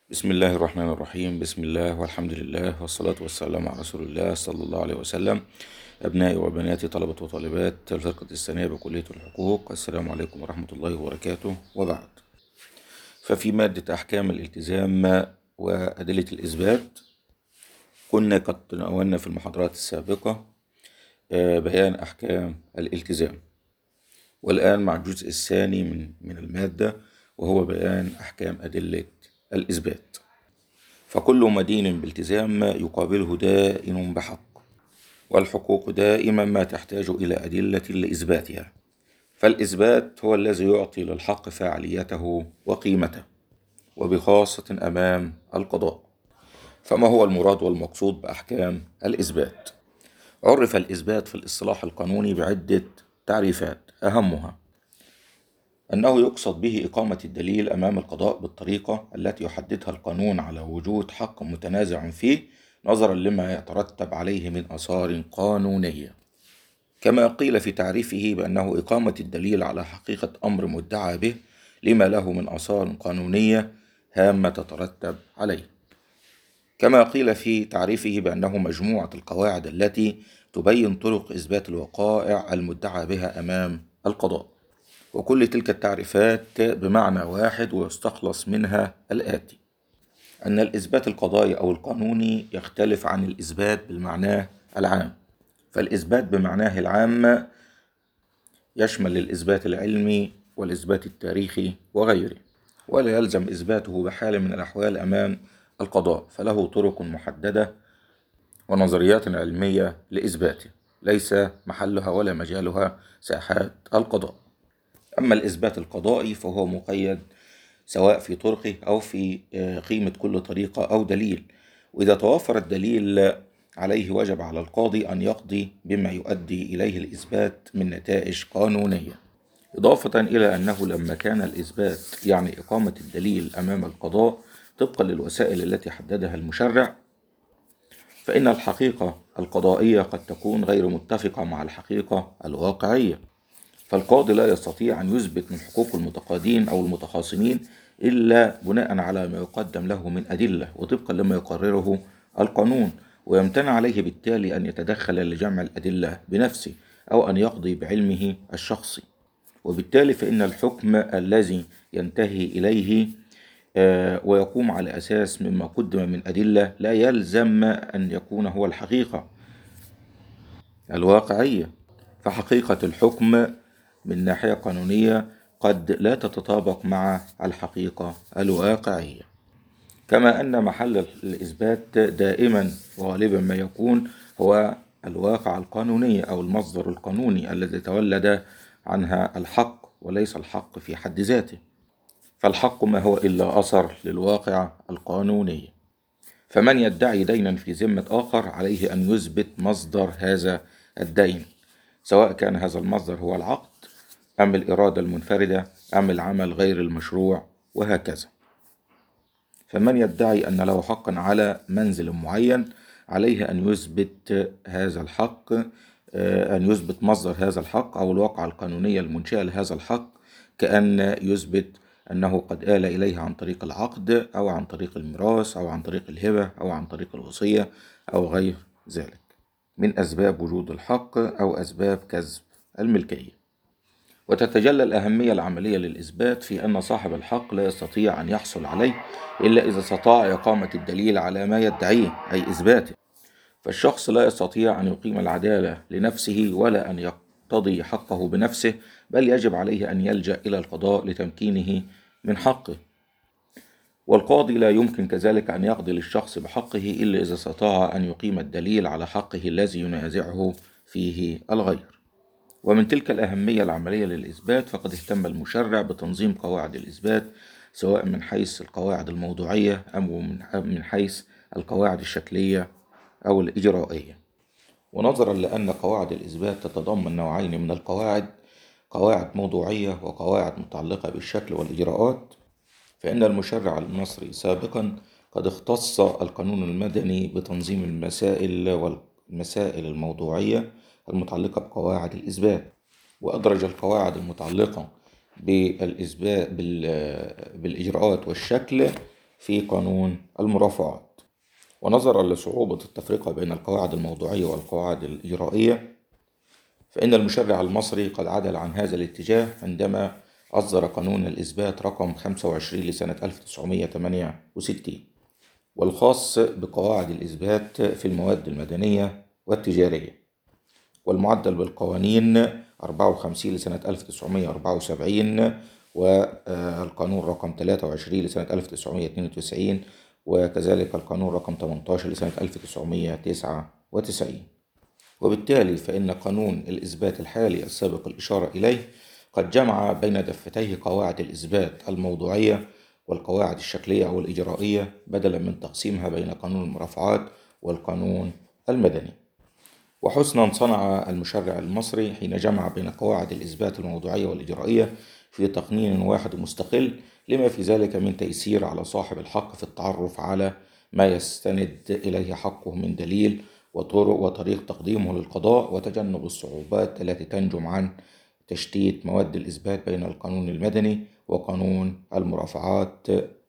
بسم الله الرحمن الرحيم. بسم الله والحمد لله والصلاة والسلام على رسول الله صلى الله عليه وسلم. أبنائي وبناتي طلبة وطالبات الفرقة الثانية بكلية الحقوق، السلام عليكم ورحمة الله وبركاته. وبعد، ففي مادة أحكام الالتزام وأدلة الإثبات كنا قد تناولنا في المحاضرات السابقة بيان أحكام الالتزام، والآن مع الجزء الثاني من المادة وهو بيان أحكام أدلة الإثبات. فكل مدين بالتزام يقابله دائن بحق، والحقوق دائما ما تحتاج إلى أدلة لإثباتها، فالإثبات هو الذي يعطي للحق فاعليته وقيمته، وبخاصة أمام القضاء. فما هو المراد والمقصود بأحكام الإثبات؟ عرف الإثبات في الاصطلاح القانوني بعدة تعريفات، أهمها أنه يقصد به إقامة الدليل أمام القضاء بالطريقة التي يحددها القانون على وجود حق متنازع فيه نظرا لما يترتب عليه من آثار قانونية، كما قيل في تعريفه بأنه إقامة الدليل على حقيقة أمر مدعى به لما له من آثار قانونية هامة تترتب عليه، كما قيل في تعريفه بأنه مجموعة القواعد التي تبين طرق إثبات الوقائع المدعى بها أمام القضاء. وكل تلك التعريفات بمعنى واحد، ويستخلص منها الآتي: أن الإثبات القضائي أو القانوني يختلف عن الإثبات بالمعنى العام، فالإثبات بمعناه العام يشمل الإثبات العلمي والإثبات التاريخي وغيره، ولا يلزم إثباته بحال من الأحوال أمام القضاء، فله طرق محددة ونظريات علمية لإثباته ليس محلها ولا مجالها ساحات القضاء. أما الإثبات القضائي فهو مقيد سواء في طرقه أو في قيمة كل طريقة أو دليل، وإذا توفر الدليل عليه وجب على القاضي أن يقضي بما يؤدي إليه الإثبات من نتائج قانونية، إضافة إلى أنه لما كان الإثبات يعني إقامة الدليل أمام القضاء طبقا للوسائل التي حددها المشرع، فإن الحقيقة القضائية قد تكون غير متفقة مع الحقيقة الواقعية، فالقاضي لا يستطيع أن يثبت من حقوق المتقاضين أو المتخاصمين إلا بناء على ما يقدم له من أدلة وطبقا لما يقرره القانون، ويمتنع عليه بالتالي أن يتدخل لجمع الأدلة بنفسه أو أن يقضي بعلمه الشخصي، وبالتالي فإن الحكم الذي ينتهي إليه ويقوم على أساس مما قدم من أدلة لا يلزم أن يكون هو الحقيقة الواقعية، فحقيقة الحكم من ناحية قانونية قد لا تتطابق مع الحقيقة الواقعية، كما أن محل الإثبات دائما وغالبا ما يكون هو الواقع القانوني أو المصدر القانوني الذي تولد عنها الحق، وليس الحق في حد ذاته، فالحق ما هو إلا أثر للواقع القانوني. فمن يدعي دينا في ذمة آخر عليه أن يثبت مصدر هذا الدين، سواء كان هذا المصدر هو العقد أم الإرادة المنفردة أم العمل غير المشروع وهكذا. فمن يدعي أن له حقا على منزل معين عليه أن يثبت هذا الحق، أن يثبت مصدر هذا الحق أو الواقع القانونية المنشأة لهذا الحق، كأن يثبت أنه قد آل إليه عن طريق العقد أو عن طريق الميراث أو عن طريق الهبة أو عن طريق الوصية أو غير ذلك من أسباب وجود الحق أو أسباب كسب الملكية. وتتجلى الأهمية العملية للإثبات في أن صاحب الحق لا يستطيع أن يحصل عليه إلا إذا استطاع إقامة الدليل على ما يدعيه أي إثباته، فالشخص لا يستطيع أن يقيم العدالة لنفسه ولا أن يقتضي حقه بنفسه، بل يجب عليه أن يلجأ إلى القضاء لتمكينه من حقه، والقاضي لا يمكن كذلك أن يقضي للشخص بحقه إلا إذا استطاع أن يقيم الدليل على حقه الذي ينازعه فيه الغير. ومن تلك الأهمية العملية للإثبات فقد اهتم المشرع بتنظيم قواعد الإثبات، سواء من حيث القواعد الموضوعية أو من حيث القواعد الشكلية أو الإجرائية. ونظرا لأن قواعد الإثبات تتضمن نوعين من القواعد، قواعد موضوعية وقواعد متعلقة بالشكل والإجراءات، فإن المشرع المصري سابقا قد اختص القانون المدني بتنظيم المسائل الموضوعية المتعلقة بقواعد الإثبات، وأدرج القواعد المتعلقة بالإثبات بالإجراءات والشكل في قانون المرافعات. ونظرا لصعوبة التفرقة بين القواعد الموضوعية والقواعد الإجرائية، فإن المشرع المصري قد عدل عن هذا الاتجاه عندما أصدر قانون الإثبات رقم 25 لسنة 1968، والخاص بقواعد الإثبات في المواد المدنية والتجارية، والمعدل بالقوانين 54 لسنة 1974، والقانون رقم 23 لسنة 1992، وكذلك القانون رقم 18 لسنة 1999. وبالتالي فإن قانون الإثبات الحالي السابق الإشارة إليه قد جمع بين دفتيه قواعد الإثبات الموضوعية والقواعد الشكلية أو الإجرائية، بدلا من تقسيمها بين قانون المرافعات والقانون المدني. وحسنا صنع المشرع المصري حين جمع بين قواعد الإثبات الموضوعية والإجرائية في تقنين واحد مستقل، لما في ذلك من تيسير على صاحب الحق في التعرف على ما يستند إليه حقه من دليل وطريق تقديمه للقضاء، وتجنب الصعوبات التي تنجم عن تشتيت مواد الإثبات بين القانون المدني وقانون المرافعات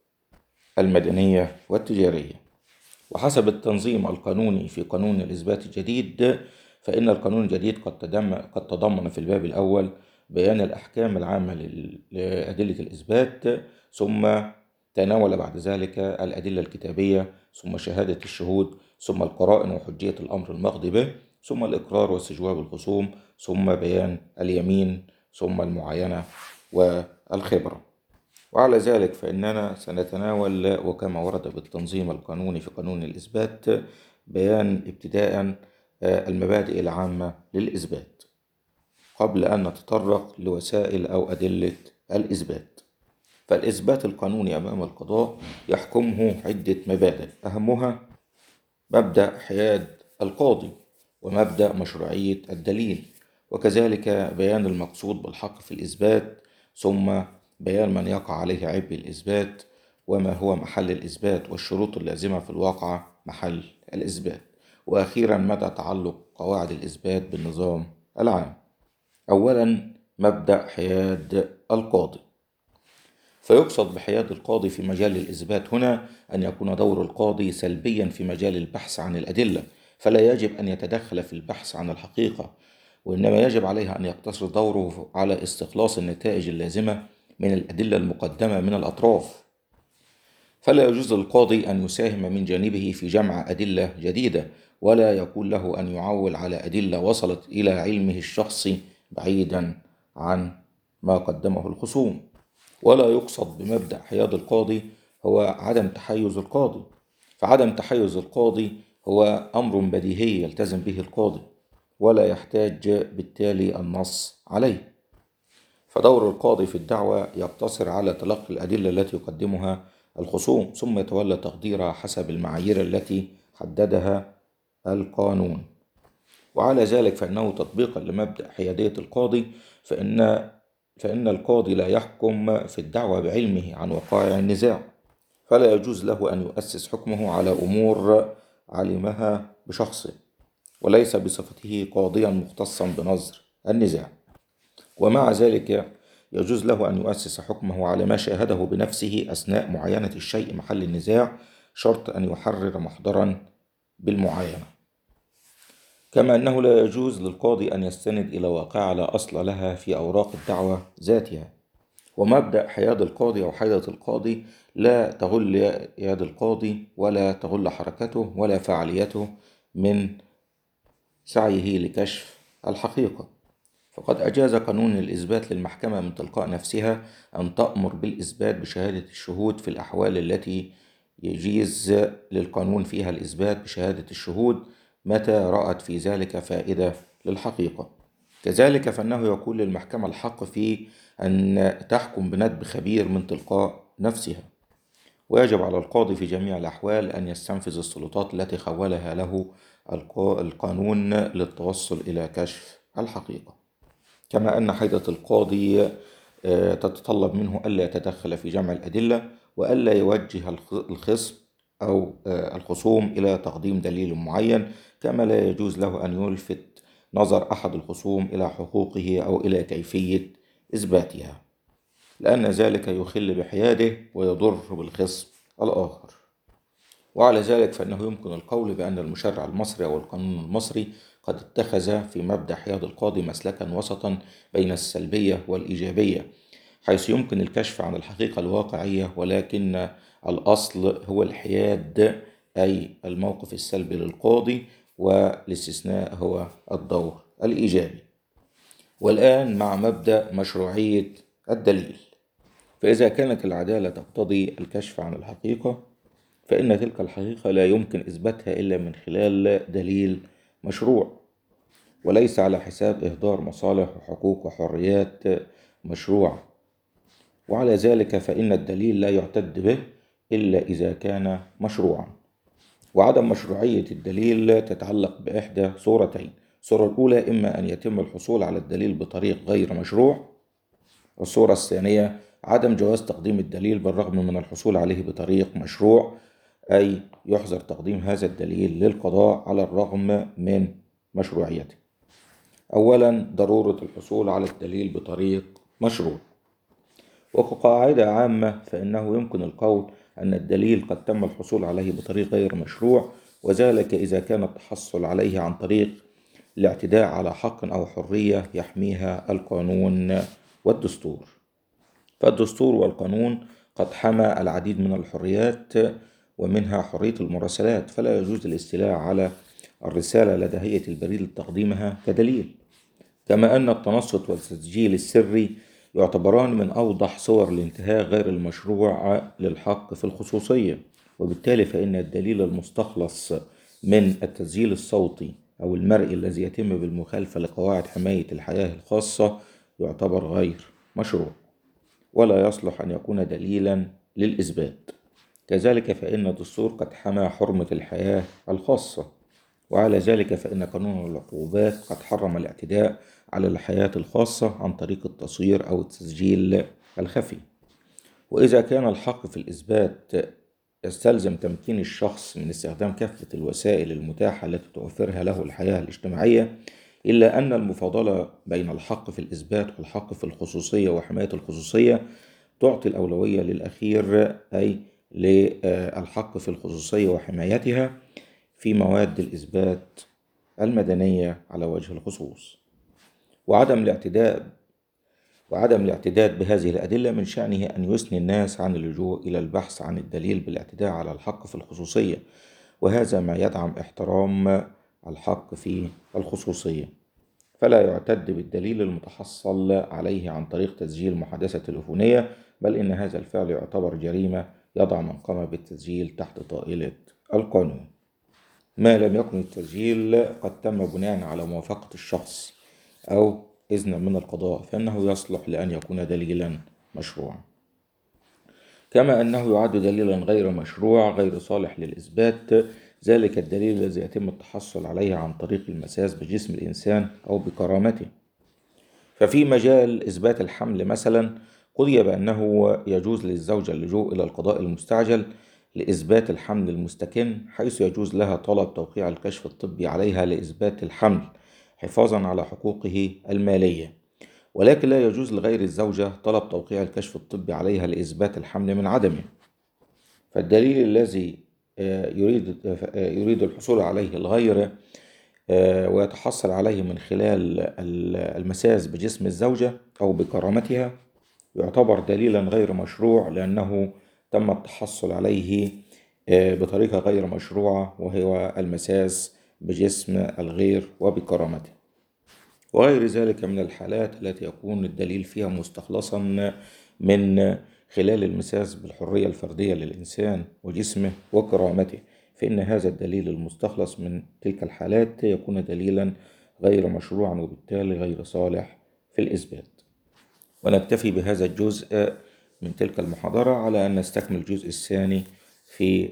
المدنية والتجارية. وحسب التنظيم القانوني في قانون الإثبات الجديد، فإن القانون الجديد قد تضمن في الباب الأول بيان الأحكام العامة لأدلة الإثبات، ثم تناول بعد ذلك الأدلة الكتابية، ثم شهادة الشهود، ثم القرائن وحجية الأمر المقضي به، ثم الإقرار واستجواب الخصوم، ثم بيان اليمين، ثم المعاينة والخبرة. وعلى ذلك فإننا سنتناول وكما ورد بالتنظيم القانوني في قانون الإثبات بيان ابتداء المبادئ العامة للإثبات، قبل أن نتطرق لوسائل أو أدلة الإثبات. فالإثبات القانوني أمام القضاء يحكمه عدة مبادئ، أهمها مبدأ حياد القاضي، ومبدأ مشروعية الدليل، وكذلك بيان المقصود بالحق في الإثبات، ثم بيان من يقع عليه عبء الإثبات، وما هو محل الإثبات، والشروط اللازمة في الواقع محل الإثبات، وأخيرا مدى تعلق قواعد الإثبات بالنظام العام. أولا، مبدأ حياد القاضي. فيقصد بحياد القاضي في مجال الإثبات هنا أن يكون دور القاضي سلبيا في مجال البحث عن الأدلة، فلا يجب أن يتدخل في البحث عن الحقيقة، وإنما يجب عليه أن يقتصر دوره على استخلاص النتائج اللازمة من الأدلة المقدمة من الأطراف. فلا يجوز للقاضي أن يساهم من جانبه في جمع أدلة جديدة، ولا يكون له أن يعول على أدلة وصلت إلى علمه الشخصي بعيدا عن ما قدمه الخصوم. ولا يقصد بمبدأ حياد القاضي هو عدم تحيز القاضي، فعدم تحيز القاضي هو أمر بديهي يلتزم به القاضي، ولا يحتاج بالتالي النص عليه. فدور القاضي في الدعوة يقتصر على تلقي الأدلة التي يقدمها الخصوم، ثم يتولى تقديرها حسب المعايير التي حددها القانون. وعلى ذلك فإنه تطبيقا لمبدأ حيادية القاضي، فإن القاضي لا يحكم في الدعوة بعلمه عن وقائع النزاع، فلا يجوز له أن يؤسس حكمه على أمور علمها بشخصه، وليس بصفته قاضيا مختصا بنظر النزاع. ومع ذلك يجوز له أن يؤسس حكمه على ما شاهده بنفسه أثناء معاينة الشيء محل النزاع، شرط أن يحرر محضرا بالمعاينة. كما أنه لا يجوز للقاضي أن يستند إلى واقعة لا أصل لها في أوراق الدعوة ذاتها. ومبدأ حياد القاضي أو حيدة القاضي لا تغل يد القاضي ولا تغل حركته ولا فعاليته من سعيه لكشف الحقيقة. فقد أجاز قانون الإثبات للمحكمة من تلقاء نفسها أن تأمر بالإثبات بشهادة الشهود في الأحوال التي يجيز للقانون فيها الإثبات بشهادة الشهود متى رأت في ذلك فائدة للحقيقة. كذلك فإنه يكون للمحكمة الحق في أن تحكم بندب خبير من تلقاء نفسها. ويجب على القاضي في جميع الأحوال أن يستنفذ السلطات التي خولها له القانون للتوصل إلى كشف الحقيقة. كما أن حيدة القاضي تتطلب منه ألا يتدخل في جمع الأدلة، وألا يوجه الخصم أو الخصوم إلى تقديم دليل معين، كما لا يجوز له أن يلفت نظر أحد الخصوم إلى حقوقه أو إلى كيفية إثباتها، لأن ذلك يخل بحياده ويضر بالخصم الآخر. وعلى ذلك فإنه يمكن القول بأن المشرع المصري أو القانون المصري قد اتخذ في مبدأ حياد القاضي مسلكا وسطا بين السلبية والإيجابية، حيث يمكن الكشف عن الحقيقة الواقعية، ولكن الأصل هو الحياد، أي الموقف السلبي للقاضي، والاستثناء هو الدور الإيجابي. والآن مع مبدأ مشروعية الدليل. فإذا كانت العدالة تقتضي الكشف عن الحقيقة، فإن تلك الحقيقة لا يمكن إثباتها إلا من خلال دليل مشروع، وليس على حساب إهدار مصالح وحقوق وحريات مشروعة. وعلى ذلك فإن الدليل لا يعتد به إلا إذا كان مشروعا. وعدم مشروعية الدليل تتعلق بإحدى صورتين: الصورة الأولى إما أن يتم الحصول على الدليل بطريق غير مشروع، والصورة الثانية عدم جواز تقديم الدليل بالرغم من الحصول عليه بطريق مشروع، أي يحظر تقديم هذا الدليل للقضاء على الرغم من مشروعيته. أولا، ضرورة الحصول على الدليل بطريق مشروع. وكقاعدة عامة فإنه يمكن القول أن الدليل قد تم الحصول عليه بطريق غير مشروع، وذلك إذا كان التحصل عليه عن طريق الاعتداء على حق أو حرية يحميها القانون والدستور. فالدستور والقانون قد حمى العديد من الحريات، ومنها حرية المراسلات، فلا يجوز الاستيلاء على الرسالة لدى هيئة البريد لتقديمها كدليل. كما أن التنصت والتسجيل السري يعتبران من أوضح صور الانتهاك غير المشروع للحق في الخصوصية، وبالتالي فإن الدليل المستخلص من التسجيل الصوتي أو المرئي الذي يتم بالمخالفة لقواعد حماية الحياة الخاصة يعتبر غير مشروع، ولا يصلح أن يكون دليلا للإثبات. كذلك فإن الدستور قد حمى حرمة الحياة الخاصة، وعلى ذلك فإن قانون العقوبات قد حرم الاعتداء على الحياة الخاصة عن طريق التصوير أو التسجيل الخفي. وإذا كان الحق في الإثبات يستلزم تمكين الشخص من استخدام كافة الوسائل المتاحة التي توفرها له الحياة الاجتماعية، إلا أن المفاضلة بين الحق في الإثبات والحق في الخصوصية وحماية الخصوصية تعطي الأولوية للأخير، أي للحق في الخصوصية وحمايتها في مواد الإثبات المدنية على وجه الخصوص. وعدم الاعتداد بهذه الأدلة من شأنه أن يثني الناس عن اللجوء إلى البحث عن الدليل بالاعتداء على الحق في الخصوصية، وهذا ما يدعم احترام الحق في الخصوصية. فلا يعتد بالدليل المتحصل عليه عن طريق تسجيل محادثة تليفونية، بل إن هذا الفعل يعتبر جريمة يضع من قام بالتسجيل تحت طائلة القانون، ما لم يكن التسجيل قد تم بناء على موافقة الشخص أو إذن من القضاء، فإنه يصلح لأن يكون دليلا مشروعا. كما أنه يعد دليلا غير مشروع غير صالح للإثبات ذلك الدليل الذي يتم التحصل عليه عن طريق المساس بجسم الإنسان أو بكرامته. ففي مجال إثبات الحمل مثلا قضي بأنه يجوز للزوجة اللجوء إلى القضاء المستعجل لإثبات الحمل المستكن، حيث يجوز لها طلب توقيع الكشف الطبي عليها لإثبات الحمل حفاظا على حقوقه المالية، ولكن لا يجوز لغير الزوجة طلب توقيع الكشف الطبي عليها لإثبات الحمل من عدمه. فالدليل الذي يريد الحصول عليه الغير ويتحصل عليه من خلال المساس بجسم الزوجة أو بكرامتها يعتبر دليلا غير مشروع، لأنه تم التحصل عليه بطريقة غير مشروعة، وهو المساس بجسم الغير وبكرامته. وغير ذلك من الحالات التي يكون الدليل فيها مستخلصا من خلال المساس بالحرية الفردية للإنسان وجسمه وكرامته، فإن هذا الدليل المستخلص من تلك الحالات يكون دليلا غير مشروعا، وبالتالي غير صالح في الإثبات. ونكتفي بهذا الجزء من تلك المحاضرة على أن نستكمل الجزء الثاني في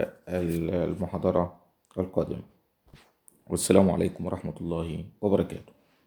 المحاضرة القادمة. والسلام عليكم ورحمة الله وبركاته.